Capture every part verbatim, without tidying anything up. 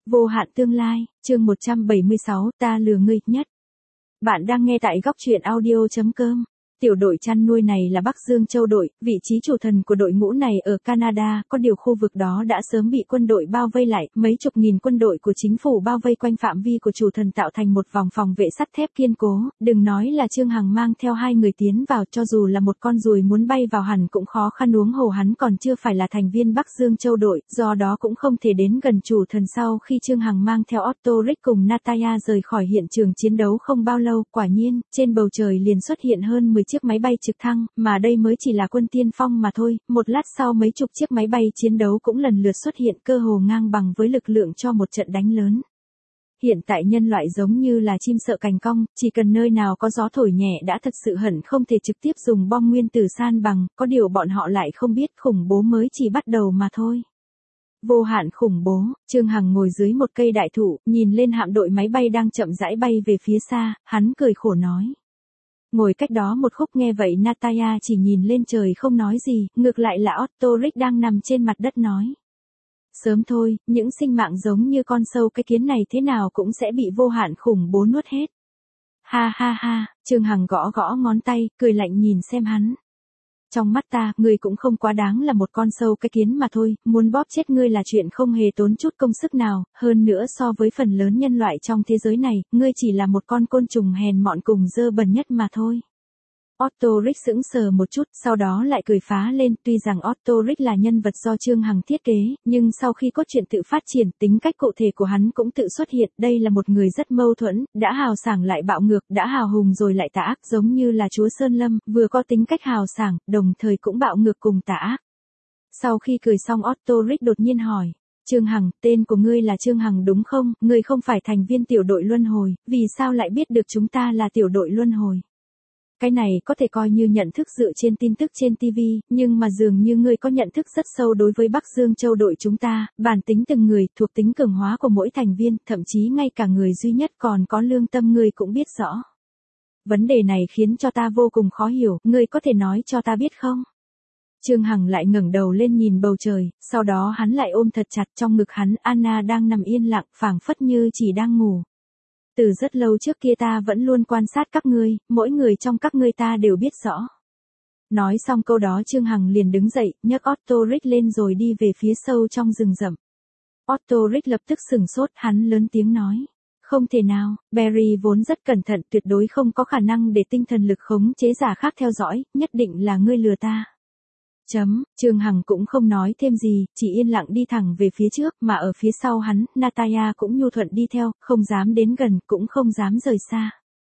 Vô hạn tương lai, chương một trăm bảy mươi sáu, ta lừa ngươi nhất. Bạn đang nghe tại góc truyện audio chấm com. Tiểu đội chăn nuôi này là Bắc Dương Châu đội, vị trí chủ thần của đội ngũ này ở Canada, có điều khu vực đó đã sớm bị quân đội bao vây lại, mấy chục nghìn quân đội của chính phủ bao vây quanh phạm vi của chủ thần tạo thành một vòng phòng vệ sắt thép kiên cố, đừng nói là Trương Hằng mang theo hai người tiến vào, cho dù là một con ruồi muốn bay vào hẳn cũng khó khăn, huống hồ hắn còn chưa phải là thành viên Bắc Dương Châu đội, do đó cũng không thể đến gần chủ thần. Sau khi Trương Hằng mang theo Otto Rick cùng Natalia rời khỏi hiện trường chiến đấu không bao lâu, quả nhiên, trên bầu trời liền xuất hiện hơn mười chiếc máy bay trực thăng, mà đây mới chỉ là quân tiên phong mà thôi, một lát sau mấy chục chiếc máy bay chiến đấu cũng lần lượt xuất hiện, cơ hồ ngang bằng với lực lượng cho một trận đánh lớn. Hiện tại nhân loại giống như là chim sợ cành cong, chỉ cần nơi nào có gió thổi nhẹ đã thật sự hận không thể trực tiếp dùng bom nguyên tử san bằng, có điều bọn họ lại không biết khủng bố mới chỉ bắt đầu mà thôi. Vô hạn khủng bố, Trương Hằng ngồi dưới một cây đại thụ, nhìn lên hạm đội máy bay đang chậm rãi bay về phía xa, hắn cười khổ nói. Ngồi cách đó một khúc nghe vậy Natalia chỉ nhìn lên trời không nói gì, ngược lại là Otto Rick đang nằm trên mặt đất nói. Sớm thôi, những sinh mạng giống như con sâu cái kiến này thế nào cũng sẽ bị vô hạn khủng bố nuốt hết. Ha ha ha, Trương Hằng gõ gõ ngón tay, cười lạnh nhìn xem hắn. Trong mắt ta, ngươi cũng không quá đáng là một con sâu cái kiến mà thôi, muốn bóp chết ngươi là chuyện không hề tốn chút công sức nào, hơn nữa so với phần lớn nhân loại trong thế giới này, ngươi chỉ là một con côn trùng hèn mọn cùng dơ bẩn nhất mà thôi. Otto Rick sững sờ một chút, sau đó lại cười phá lên, tuy rằng Otto Rick là nhân vật do Trương Hằng thiết kế, nhưng sau khi cốt truyện tự phát triển, tính cách cụ thể của hắn cũng tự xuất hiện, đây là một người rất mâu thuẫn, đã hào sảng lại bạo ngược, đã hào hùng rồi lại tà ác, giống như là chúa Sơn Lâm, vừa có tính cách hào sảng, đồng thời cũng bạo ngược cùng tà ác. Sau khi cười xong Otto Rick đột nhiên hỏi. Trương Hằng, tên của ngươi là Trương Hằng đúng không? Ngươi không phải thành viên tiểu đội luân hồi, vì sao lại biết được chúng ta là tiểu đội luân hồi? Cái này có thể coi như nhận thức dựa trên tin tức trên ti vi, nhưng mà dường như ngươi có nhận thức rất sâu đối với Bắc Dương Châu đội chúng ta, bản tính từng người, thuộc tính cường hóa của mỗi thành viên, thậm chí ngay cả người duy nhất còn có lương tâm ngươi cũng biết rõ. Vấn đề này khiến cho ta vô cùng khó hiểu, ngươi có thể nói cho ta biết không? Trương Hằng lại ngẩng đầu lên nhìn bầu trời, sau đó hắn lại ôm thật chặt trong ngực hắn, Anna đang nằm yên lặng, phảng phất như chỉ đang ngủ. Từ rất lâu trước kia ta vẫn luôn quan sát các ngươi, mỗi người trong các ngươi ta đều biết rõ. Nói xong câu đó Trương Hằng liền đứng dậy, nhấc Otto Rick lên rồi đi về phía sâu trong rừng rậm. Otto Rick lập tức sửng sốt, hắn lớn tiếng nói. Không thể nào, Barry vốn rất cẩn thận, tuyệt đối không có khả năng để tinh thần lực khống chế giả khác theo dõi, nhất định là ngươi lừa ta. Chấm, Trương Hằng cũng không nói thêm gì, chỉ yên lặng đi thẳng về phía trước, mà ở phía sau hắn, Natalia cũng nhu thuận đi theo, không dám đến gần, cũng không dám rời xa.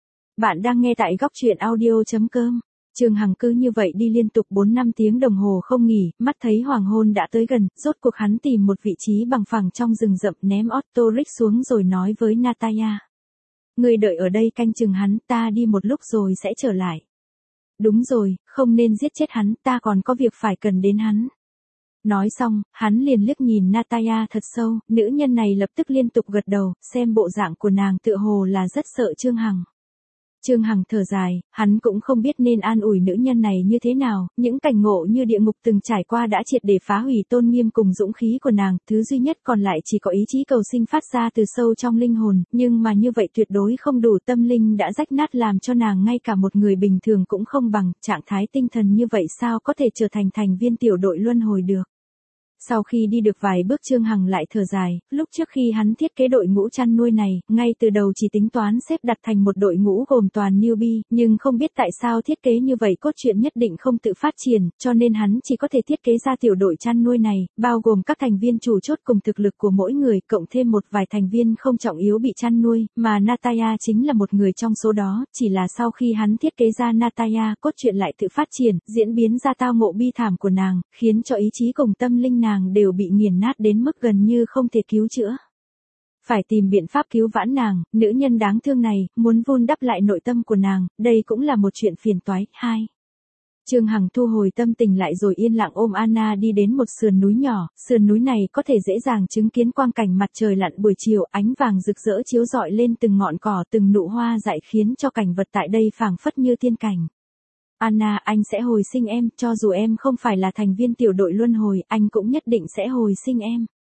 Bạn đang nghe tại góc truyện audio chấm com. Trương Hằng cứ như vậy đi liên tục bốn năm tiếng đồng hồ không nghỉ, mắt thấy hoàng hôn đã tới gần, rốt cuộc hắn tìm một vị trí bằng phẳng trong rừng rậm, ném Otto Rick xuống rồi nói với Natalia. Ngươi đợi ở đây canh chừng hắn, ta đi một lúc rồi sẽ trở lại. Đúng rồi, không nên giết chết hắn, ta còn có việc phải cần đến hắn. Nói xong, hắn liền liếc nhìn Natalia thật sâu, nữ nhân này lập tức liên tục gật đầu, xem bộ dạng của nàng tựa hồ là rất sợ Trương Hằng. Trương Hằng thở dài, hắn cũng không biết nên an ủi nữ nhân này như thế nào, những cảnh ngộ như địa ngục từng trải qua đã triệt để phá hủy tôn nghiêm cùng dũng khí của nàng, thứ duy nhất còn lại chỉ có ý chí cầu sinh phát ra từ sâu trong linh hồn, nhưng mà như vậy tuyệt đối không đủ, tâm linh đã rách nát làm cho nàng ngay cả một người bình thường cũng không bằng, trạng thái tinh thần như vậy sao có thể trở thành thành viên tiểu đội luân hồi được. Sau khi đi được vài bước Trương Hằng lại thở dài, lúc trước khi hắn thiết kế đội ngũ chăn nuôi này, ngay từ đầu chỉ tính toán xếp đặt thành một đội ngũ gồm toàn newbie, nhưng không biết tại sao thiết kế như vậy cốt truyện nhất định không tự phát triển, cho nên hắn chỉ có thể thiết kế ra tiểu đội chăn nuôi này, bao gồm các thành viên chủ chốt cùng thực lực của mỗi người, cộng thêm một vài thành viên không trọng yếu bị chăn nuôi, mà Natalia chính là một người trong số đó, chỉ là sau khi hắn thiết kế ra Natalia, cốt truyện lại tự phát triển, diễn biến ra tao ngộ bi thảm của nàng, khiến cho ý chí cùng tâm linh nàng Nàng đều bị nghiền nát đến mức gần như không thể cứu chữa. Phải tìm biện pháp cứu vãn nàng, nữ nhân đáng thương này, muốn vun đắp lại nội tâm của nàng, đây cũng là một chuyện phiền toái. Hai. Trương Hằng thu hồi tâm tình lại rồi yên lặng ôm Anna đi đến một sườn núi nhỏ, sườn núi này có thể dễ dàng chứng kiến quang cảnh mặt trời lặn buổi chiều, ánh vàng rực rỡ chiếu rọi lên từng ngọn cỏ, từng nụ hoa dại khiến cho cảnh vật tại đây phảng phất như tiên cảnh. Anna, anh sẽ hồi sinh em, cho dù em không phải là thành viên tiểu đội luân hồi, anh cũng nhất định sẽ hồi sinh em.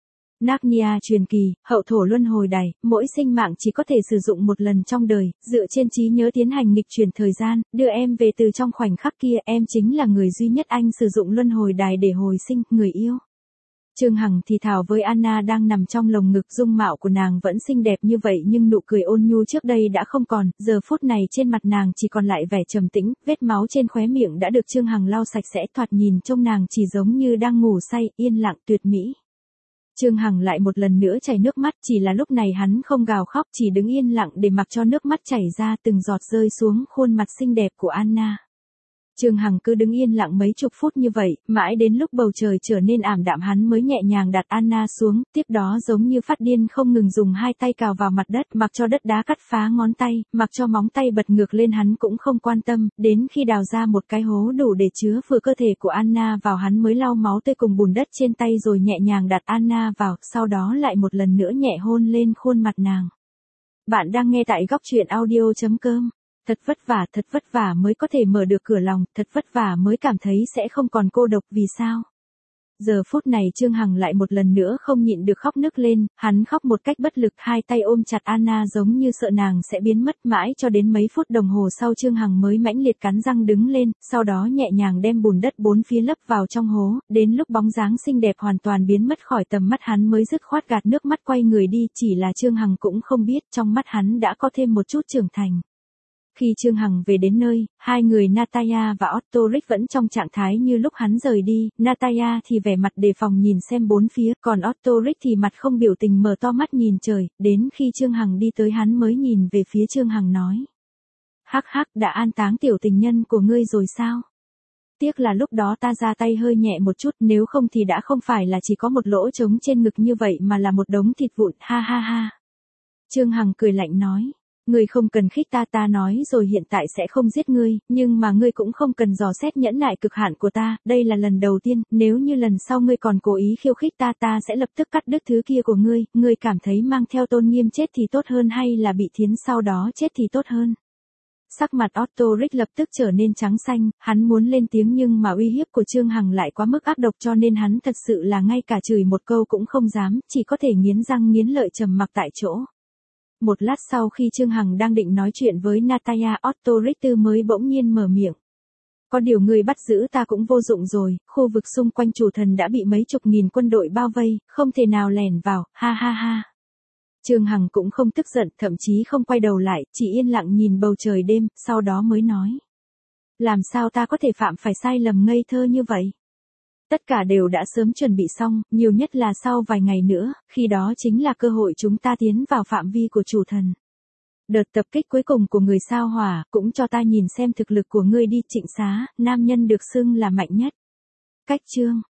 Narnia truyền kỳ, hậu thổ luân hồi đài, mỗi sinh mạng chỉ có thể sử dụng một lần trong đời, dựa trên trí nhớ tiến hành nghịch chuyển thời gian, đưa em về từ trong khoảnh khắc kia, em chính là người duy nhất anh sử dụng luân hồi đài để hồi sinh, người yêu. Trương Hằng thì thào với Anna đang nằm trong lồng ngực, dung mạo của nàng vẫn xinh đẹp như vậy nhưng nụ cười ôn nhu trước đây đã không còn, giờ phút này trên mặt nàng chỉ còn lại vẻ trầm tĩnh, vết máu trên khóe miệng đã được Trương Hằng lau sạch sẽ, thoạt nhìn trông nàng chỉ giống như đang ngủ say, yên lặng tuyệt mỹ. Trương Hằng lại một lần nữa chảy nước mắt, chỉ là lúc này hắn không gào khóc, chỉ đứng yên lặng để mặc cho nước mắt chảy ra từng giọt rơi xuống khuôn mặt xinh đẹp của Anna. Trương Hằng cứ đứng yên lặng mấy chục phút như vậy, mãi đến lúc bầu trời trở nên ảm đạm hắn mới nhẹ nhàng đặt Anna xuống, tiếp đó giống như phát điên không ngừng dùng hai tay cào vào mặt đất, mặc cho đất đá cắt phá ngón tay, mặc cho móng tay bật ngược lên hắn cũng không quan tâm, đến khi đào ra một cái hố đủ để chứa vừa cơ thể của Anna vào hắn mới lau máu tươi cùng bùn đất trên tay rồi nhẹ nhàng đặt Anna vào, sau đó lại một lần nữa nhẹ hôn lên khuôn mặt nàng. Bạn đang nghe tại góc truyện audio chấm com. Thật vất vả, thật vất vả mới có thể mở được cửa lòng, thật vất vả mới cảm thấy sẽ không còn cô độc, vì sao? Giờ phút này Trương Hằng lại một lần nữa không nhịn được khóc nức lên, hắn khóc một cách bất lực, hai tay ôm chặt Anna giống như sợ nàng sẽ biến mất, mãi cho đến mấy phút đồng hồ sau Trương Hằng mới mãnh liệt cắn răng đứng lên, sau đó nhẹ nhàng đem bùn đất bốn phía lấp vào trong hố, đến lúc bóng dáng xinh đẹp hoàn toàn biến mất khỏi tầm mắt hắn mới dứt khoát gạt nước mắt quay người đi, chỉ là Trương Hằng cũng không biết trong mắt hắn đã có thêm một chút trưởng thành. Khi Trương Hằng về đến nơi, hai người Natalia và Otto Rick vẫn trong trạng thái như lúc hắn rời đi, Natalia thì vẻ mặt đề phòng nhìn xem bốn phía, còn Otto Rick thì mặt không biểu tình mở to mắt nhìn trời, đến khi Trương Hằng đi tới hắn mới nhìn về phía Trương Hằng nói. Hắc hắc, đã an táng tiểu tình nhân của ngươi rồi sao? Tiếc là lúc đó ta ra tay hơi nhẹ một chút, nếu không thì đã không phải là chỉ có một lỗ trống trên ngực như vậy mà là một đống thịt vụn, ha ha ha. Trương Hằng cười lạnh nói. Ngươi không cần khích ta, ta nói rồi hiện tại sẽ không giết ngươi, nhưng mà ngươi cũng không cần dò xét nhẫn nại cực hạn của ta, đây là lần đầu tiên, nếu như lần sau ngươi còn cố ý khiêu khích ta ta sẽ lập tức cắt đứt thứ kia của ngươi, ngươi cảm thấy mang theo tôn nghiêm chết thì tốt hơn hay là bị thiến sau đó chết thì tốt hơn. Sắc mặt Otto Rick lập tức trở nên trắng xanh, hắn muốn lên tiếng nhưng mà uy hiếp của Trương Hằng lại quá mức ác độc cho nên hắn thật sự là ngay cả chửi một câu cũng không dám, chỉ có thể nghiến răng nghiến lợi trầm mặc tại chỗ. Một lát sau khi Trương Hằng đang định nói chuyện với Natalia, Otto Rick Tư mới bỗng nhiên mở miệng. Có điều người bắt giữ ta cũng vô dụng rồi, khu vực xung quanh chủ thần đã bị mấy chục nghìn quân đội bao vây, không thể nào lẻn vào, ha ha ha. Trương Hằng cũng không tức giận, thậm chí không quay đầu lại, chỉ yên lặng nhìn bầu trời đêm, sau đó mới nói. Làm sao ta có thể phạm phải sai lầm ngây thơ như vậy? Tất cả đều đã sớm chuẩn bị xong, nhiều nhất là sau vài ngày nữa, khi đó chính là cơ hội chúng ta tiến vào phạm vi của chủ thần. Đợt tập kích cuối cùng của người sao hỏa, cũng cho ta nhìn xem thực lực của ngươi đi. Trịnh Xá, nam nhân được xưng là mạnh nhất. Cách chương